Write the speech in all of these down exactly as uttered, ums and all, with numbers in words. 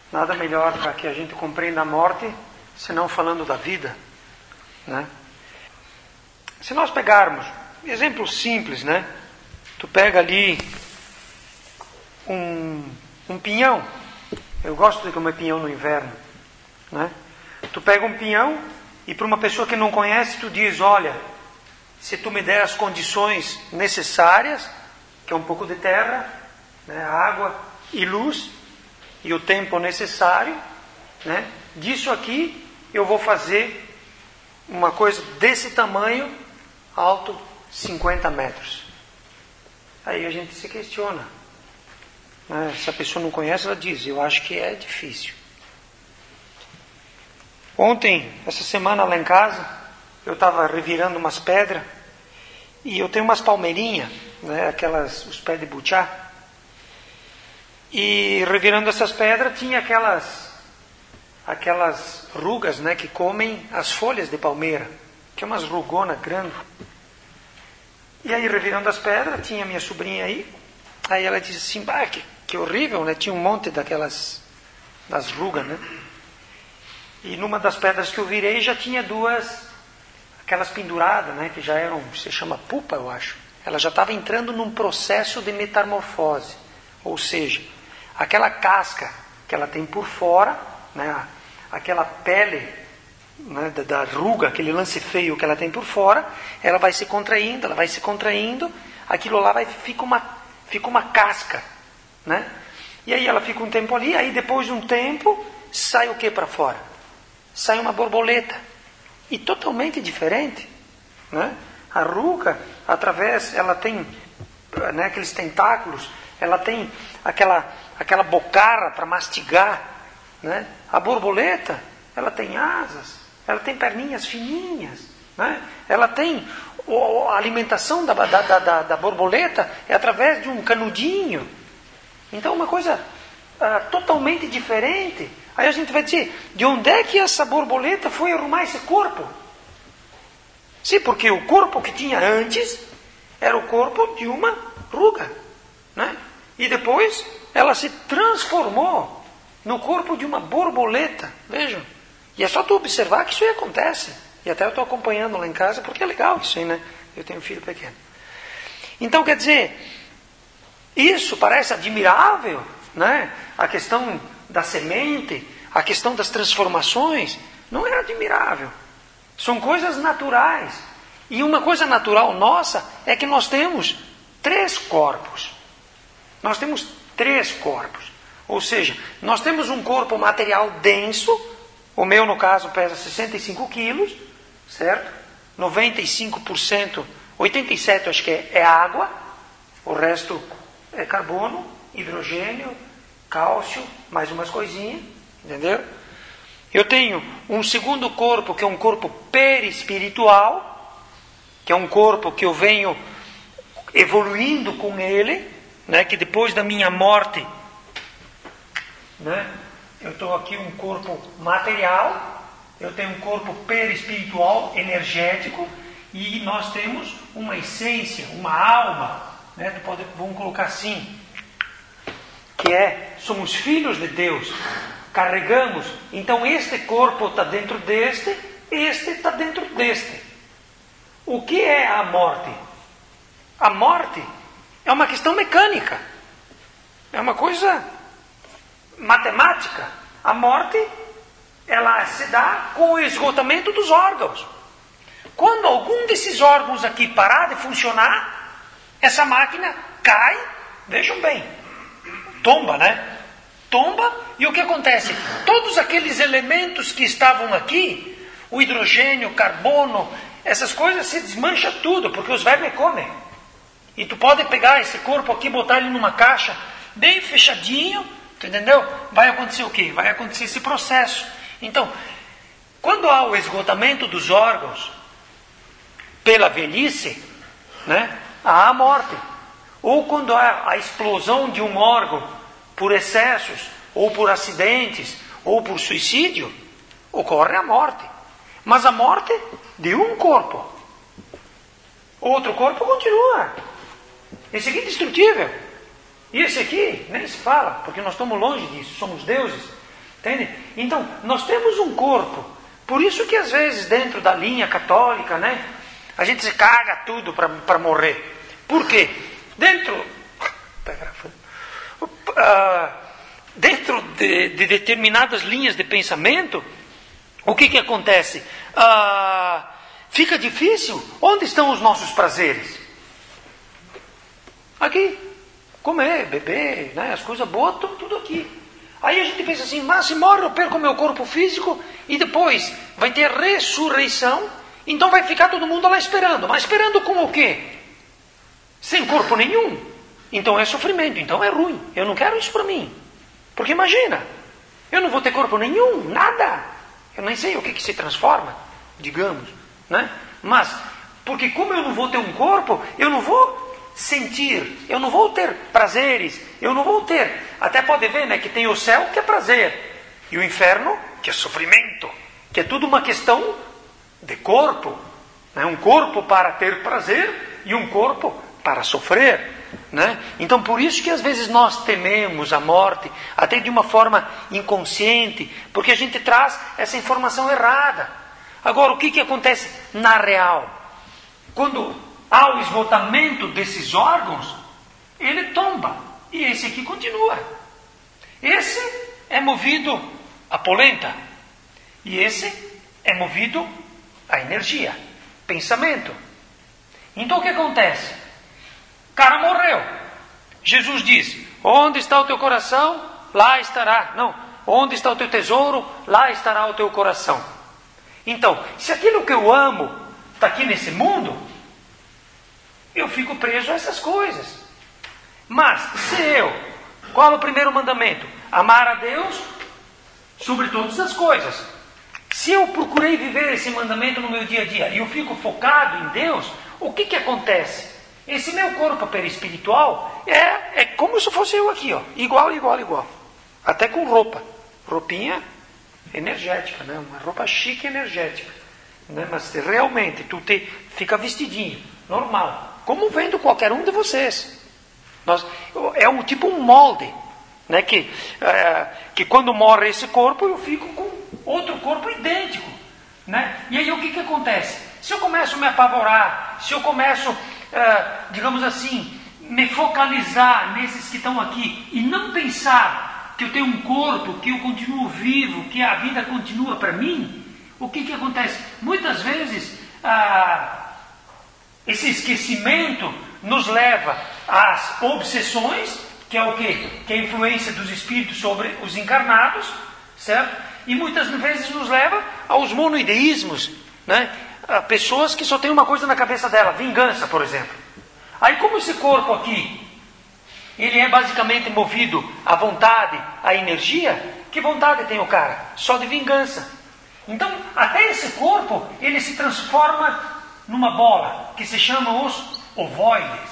Nada melhor para que a gente compreenda a morte, senão falando da vida, né? Se nós pegarmos exemplo simples, né? Tu pega ali um, um pinhão. Eu gosto de comer pinhão no inverno, né? Tu pega um pinhão e para uma pessoa que não conhece, tu diz, olha, se tu me der as condições necessárias, que é um pouco de terra, né, água e luz, e o tempo necessário, né, disso aqui eu vou fazer uma coisa desse tamanho, alto cinquenta metros. Aí a gente se questiona, né? Se a pessoa não conhece, ela diz, eu acho que é difícil. Ontem, essa semana lá em casa, eu estava revirando umas pedras, e eu tenho umas palmeirinhas, né, aquelas, os pés de butiá, e revirando essas pedras tinha aquelas aquelas rugas, né, que comem as folhas de palmeira, que é umas rugonas grandes. E aí revirando as pedras, tinha minha sobrinha aí, aí ela disse assim, bah, que, que horrível, né, tinha um monte daquelas, das rugas, né, e numa das pedras que eu virei já tinha duas, aquelas penduradas, né, que já eram, se chama pupa, eu acho, ela já estava entrando num processo de metamorfose, ou seja, aquela casca que ela tem por fora, né, aquela pele, né, da, da ruga, aquele lance feio que ela tem por fora, ela vai se contraindo, ela vai se contraindo, aquilo lá vai, fica, uma, fica uma casca, né? E aí ela fica um tempo ali, aí depois de um tempo, sai o que para fora? Sai uma borboleta, e totalmente diferente, né? A ruga, através, ela tem, né, aqueles tentáculos, ela tem aquela, aquela bocarra para mastigar, né? A borboleta, ela tem asas, ela tem perninhas fininhas, né? Ela tem a alimentação da, da, da, da borboleta é através de um canudinho. Então uma coisa ah, totalmente diferente. Aí a gente vai dizer, de onde é que essa borboleta foi arrumar esse corpo? Sim, porque o corpo que tinha antes era o corpo de uma ruga, né? E depois ela se transformou no corpo de uma borboleta. Vejam. E é só tu observar que isso aí acontece. E até eu estou acompanhando lá em casa, porque é legal isso aí, né? Eu tenho um filho pequeno. Então, quer dizer, isso parece admirável, né? A questão da semente, a questão das transformações, não é admirável. São coisas naturais. E uma coisa natural nossa é que nós temos três corpos. Nós temos três corpos. Ou seja, nós temos um corpo material denso. O meu, no caso, pesa sessenta e cinco quilos, certo? noventa e cinco por cento, oitenta e sete por cento acho que é, é água. O resto é carbono, hidrogênio, cálcio, mais umas coisinhas. Entendeu? Eu tenho um segundo corpo, que é um corpo perispiritual, que é um corpo que eu venho evoluindo com ele, né, que depois da minha morte, né, eu estou aqui um corpo material, eu tenho um corpo perispiritual, energético, e nós temos uma essência, uma alma, né, pode, vamos colocar assim, que é, somos filhos de Deus, carregamos, então este corpo está dentro deste, este está dentro deste. O que é a morte? A morte é uma questão mecânica, é uma coisa matemática. A morte, ela se dá com o esgotamento dos órgãos. Quando algum desses órgãos aqui parar de funcionar, essa máquina cai, vejam bem, tomba, né? Tomba, e o que acontece? Todos aqueles elementos que estavam aqui, o hidrogênio, o carbono, essas coisas se desmancha tudo, porque os vermes comem. E tu pode pegar esse corpo aqui, botar ele numa caixa, bem fechadinho, tu entendeu? Vai acontecer o quê? Vai acontecer esse processo. Então, quando há o esgotamento dos órgãos, pela velhice, né, há a morte. Ou quando há a explosão de um órgão por excessos, ou por acidentes, ou por suicídio, ocorre a morte. Mas a morte de um corpo. Outro corpo continua. Esse aqui é indestrutível. E esse aqui, nem se fala, porque nós estamos longe disso, somos deuses. Entende? Então, nós temos um corpo. Por isso que às vezes dentro da linha católica, né, a gente se caga tudo para morrer. Por quê? Dentro, uh, dentro de, de determinadas linhas de pensamento, o que, que acontece? Uh, fica difícil. Onde estão os nossos prazeres? Aqui. Comer, beber, né, as coisas boas estão tudo aqui. Aí a gente pensa assim, mas se morre eu perco meu corpo físico e depois vai ter ressurreição, então vai ficar todo mundo lá esperando. Mas esperando com o quê? Sem corpo nenhum. Então é sofrimento, então é ruim. Eu não quero isso para mim. Porque imagina, eu não vou ter corpo nenhum, nada. Eu nem sei o que, que se transforma, digamos, né? Mas, porque como eu não vou ter um corpo, eu não vou sentir, eu não vou ter prazeres, eu não vou ter. Até pode ver, né, que tem o céu que é prazer e o inferno que é sofrimento, que é tudo uma questão de corpo, né? Um corpo para ter prazer e um corpo para sofrer, né? Então por isso que às vezes nós tememos a morte, até de uma forma inconsciente, porque a gente traz essa informação errada. Agora, o que, que acontece na real? Quando há o esgotamento desses órgãos, ele tomba. E esse aqui continua. Esse é movido a polenta. E esse é movido a energia, pensamento. Então o que acontece? O cara morreu. Jesus diz, onde está o teu coração? Lá estará. Não, onde está o teu tesouro? Lá estará o teu coração. Então, se aquilo que eu amo está aqui nesse mundo, eu fico preso a essas coisas. Mas, se eu, qual é o primeiro mandamento? Amar a Deus sobre todas as coisas. Se eu procurei viver esse mandamento no meu dia a dia e eu fico focado em Deus, o que que acontece? Esse meu corpo perispiritual é, é como se fosse eu aqui, ó, igual, igual, igual. Até com roupa. Roupinha energética, né? Uma roupa chique e energética. Né? Mas realmente tu te, fica vestidinho, normal. Como vendo qualquer um de vocês. Nós, é um tipo um molde, né? que, é, que quando morre esse corpo, eu fico com outro corpo idêntico. Né? E aí o que, que acontece? Se eu começo a me apavorar, se eu começo, é, digamos assim, me focalizar nesses que estão aqui e não pensar que eu tenho um corpo, que eu continuo vivo, que a vida continua para mim, o que, que acontece? Muitas vezes, ah, esse esquecimento nos leva às obsessões, que é o quê? Que é a influência dos espíritos sobre os encarnados, certo? E muitas vezes nos leva aos monoideísmos, né? A pessoas que só têm uma coisa na cabeça dela, vingança, por exemplo. Aí como esse corpo aqui, ele é basicamente movido à vontade, à energia, que vontade tem o cara? Só de vingança. Então, até esse corpo, ele se transforma numa bola, que se chama os ovoides.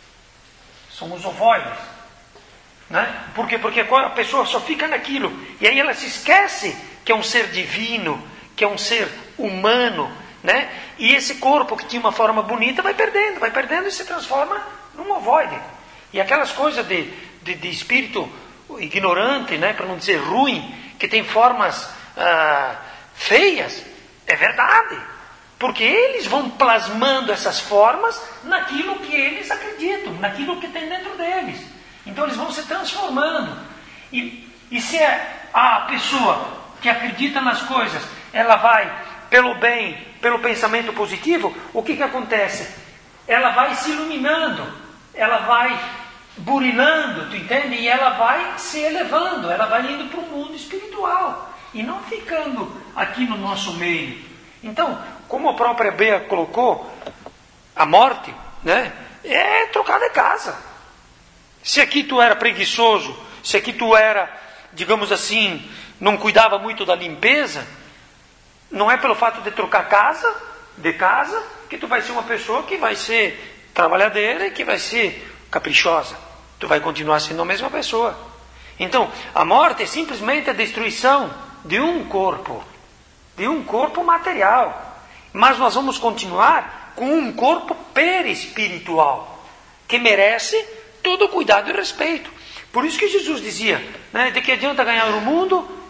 São os ovoides. Né? Por quê? Porque a pessoa só fica naquilo. E aí ela se esquece que é um ser divino, que é um ser humano. Né? E esse corpo que tinha uma forma bonita vai perdendo, vai perdendo e se transforma num ovoide. E aquelas coisas de, de, de espírito ignorante, né? Para não dizer ruim, que tem formas ah, feias, é verdade. Porque eles vão plasmando essas formas naquilo que eles acreditam, naquilo que tem dentro deles. Então eles vão se transformando. E, e se a pessoa que acredita nas coisas, ela vai pelo bem, pelo pensamento positivo, o que, que acontece? Ela vai se iluminando, ela vai burilando, tu entende? E ela vai se elevando, ela vai indo para o mundo espiritual e não ficando aqui no nosso meio. Então, como a própria Bea colocou, a morte, né, é trocar de casa. Se aqui tu era preguiçoso, se aqui tu era, digamos assim, não cuidava muito da limpeza, não é pelo fato de trocar casa, de casa, que tu vai ser uma pessoa que vai ser trabalhadeira e que vai ser caprichosa. Tu vai continuar sendo a mesma pessoa. Então, a morte é simplesmente a destruição de um corpo, de um corpo material. Mas nós vamos continuar com um corpo perispiritual, que merece todo o cuidado e respeito. Por isso que Jesus dizia, né, de que adianta ganhar o mundo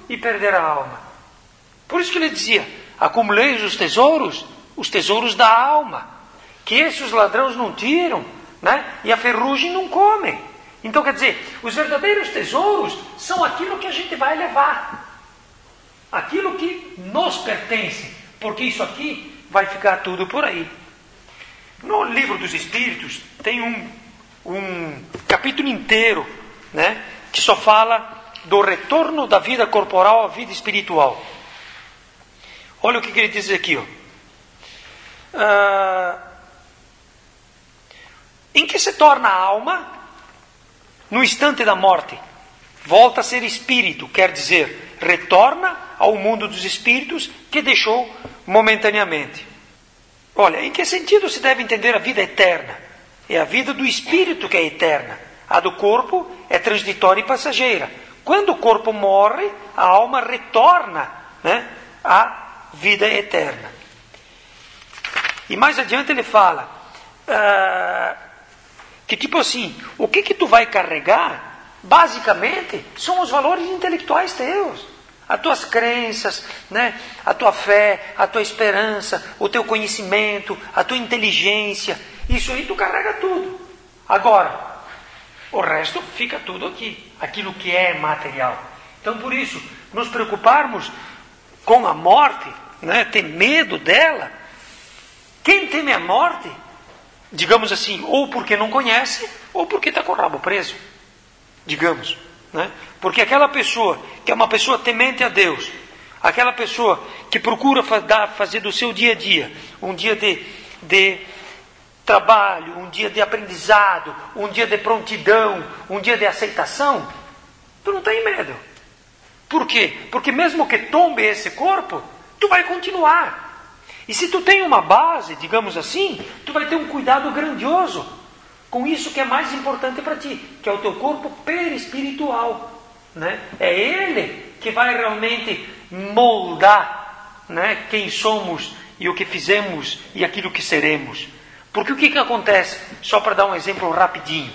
e perder a alma. Por isso que ele dizia, acumuleis os tesouros, os tesouros da alma, que esses os ladrões não tiram, né? E a ferrugem não come. Então quer dizer, os verdadeiros tesouros são aquilo que a gente vai levar, aquilo que nos pertence, porque isso aqui vai ficar tudo por aí. No livro dos Espíritos tem um, um capítulo inteiro, né, que só fala do retorno da vida corporal à vida espiritual. Olha o que ele diz aqui, ó. Ah, em que se torna a alma no instante da morte? Volta a ser espírito, quer dizer, retorna ao mundo dos espíritos que deixou momentaneamente. Olha, em que sentido se deve entender a vida eterna? É a vida do espírito que é eterna. A do corpo é transitória e passageira. Quando o corpo morre, a alma retorna, né, à vida eterna. E mais adiante ele fala uh, que tipo assim, o que que tu vai carregar, basicamente, são os valores intelectuais teus. As tuas crenças, né? A tua fé, a tua esperança, o teu conhecimento, a tua inteligência. Isso aí tu carrega tudo. Agora, o resto fica tudo aqui. Aquilo que é material. Então, por isso, nos preocuparmos com a morte, né? Ter medo dela. Quem teme a morte, digamos assim, ou porque não conhece, ou porque está com o rabo preso. Digamos. Né? Porque aquela pessoa que é uma pessoa temente a Deus, aquela pessoa que procura fazer do seu dia a dia um dia de, de trabalho, um dia de aprendizado, um dia de prontidão, um dia de aceitação, tu não tem medo. Por quê? Porque mesmo que tombe esse corpo, tu vai continuar. E se tu tem uma base, digamos assim, tu vai ter um cuidado grandioso com isso que é mais importante para ti, que é o teu corpo perispiritual, né? É ele que vai realmente moldar, né, quem somos e o que fizemos e aquilo que seremos. Porque o que, que acontece? Só para dar um exemplo rapidinho.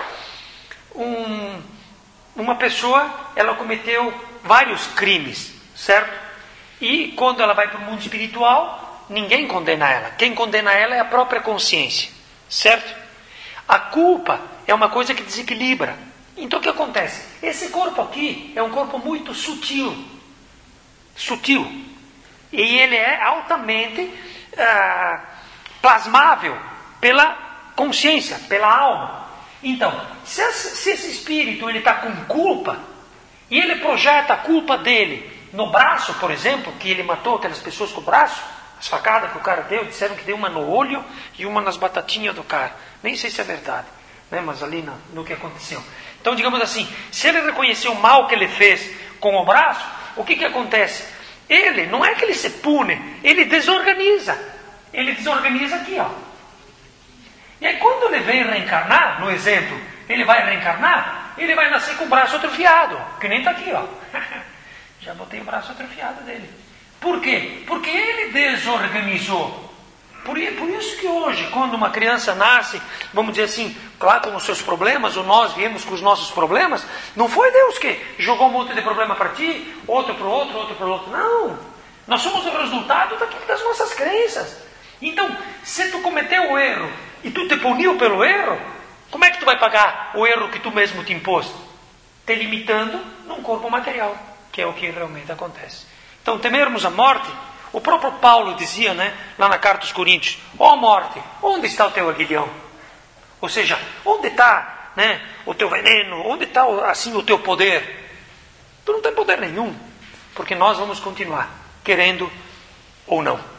Um, uma pessoa, ela cometeu vários crimes, certo? E quando ela vai para o mundo espiritual, ninguém condena ela. Quem condena ela é a própria consciência, certo? A culpa é uma coisa que desequilibra. Então o que acontece? Esse corpo aqui é um corpo muito sutil. Sutil. E ele é altamente ah, plasmável pela consciência, pela alma. Então, se esse, se esse espírito está com culpa, e ele projeta a culpa dele no braço, por exemplo, que ele matou aquelas pessoas com o braço, as facadas que o cara deu, disseram que deu uma no olho e uma nas batatinhas do cara. Nem sei se é verdade, né? Mas ali no, no que aconteceu. Então, digamos assim, se ele reconheceu o mal que ele fez com o braço, o que que acontece? Ele, não é que ele se pune, ele desorganiza. Ele desorganiza aqui, ó. E aí quando ele vem reencarnar, no exemplo, ele vai reencarnar, ele vai nascer com o braço atrofiado, que nem está aqui, ó. Já botei o braço atrofiado dele. Por quê? Porque ele desorganizou. Por, por isso que hoje, quando uma criança nasce, vamos dizer assim, claro, com os seus problemas, ou nós viemos com os nossos problemas, não foi Deus que jogou um monte de problema para ti, outro para o outro, outro para o outro. Não. Nós somos o resultado daquilo das nossas crenças. Então, se tu cometeu o erro e tu te puniu pelo erro, como é que tu vai pagar o erro que tu mesmo te impôs? Te limitando num corpo material, que é o que realmente acontece. Então, temermos a morte, o próprio Paulo dizia, né, lá na carta aos Coríntios, ó morte, onde está o teu aguilhão? Ou seja, onde está, né, o teu veneno? Onde está assim o teu poder? Tu não tem poder nenhum, porque nós vamos continuar, querendo ou não.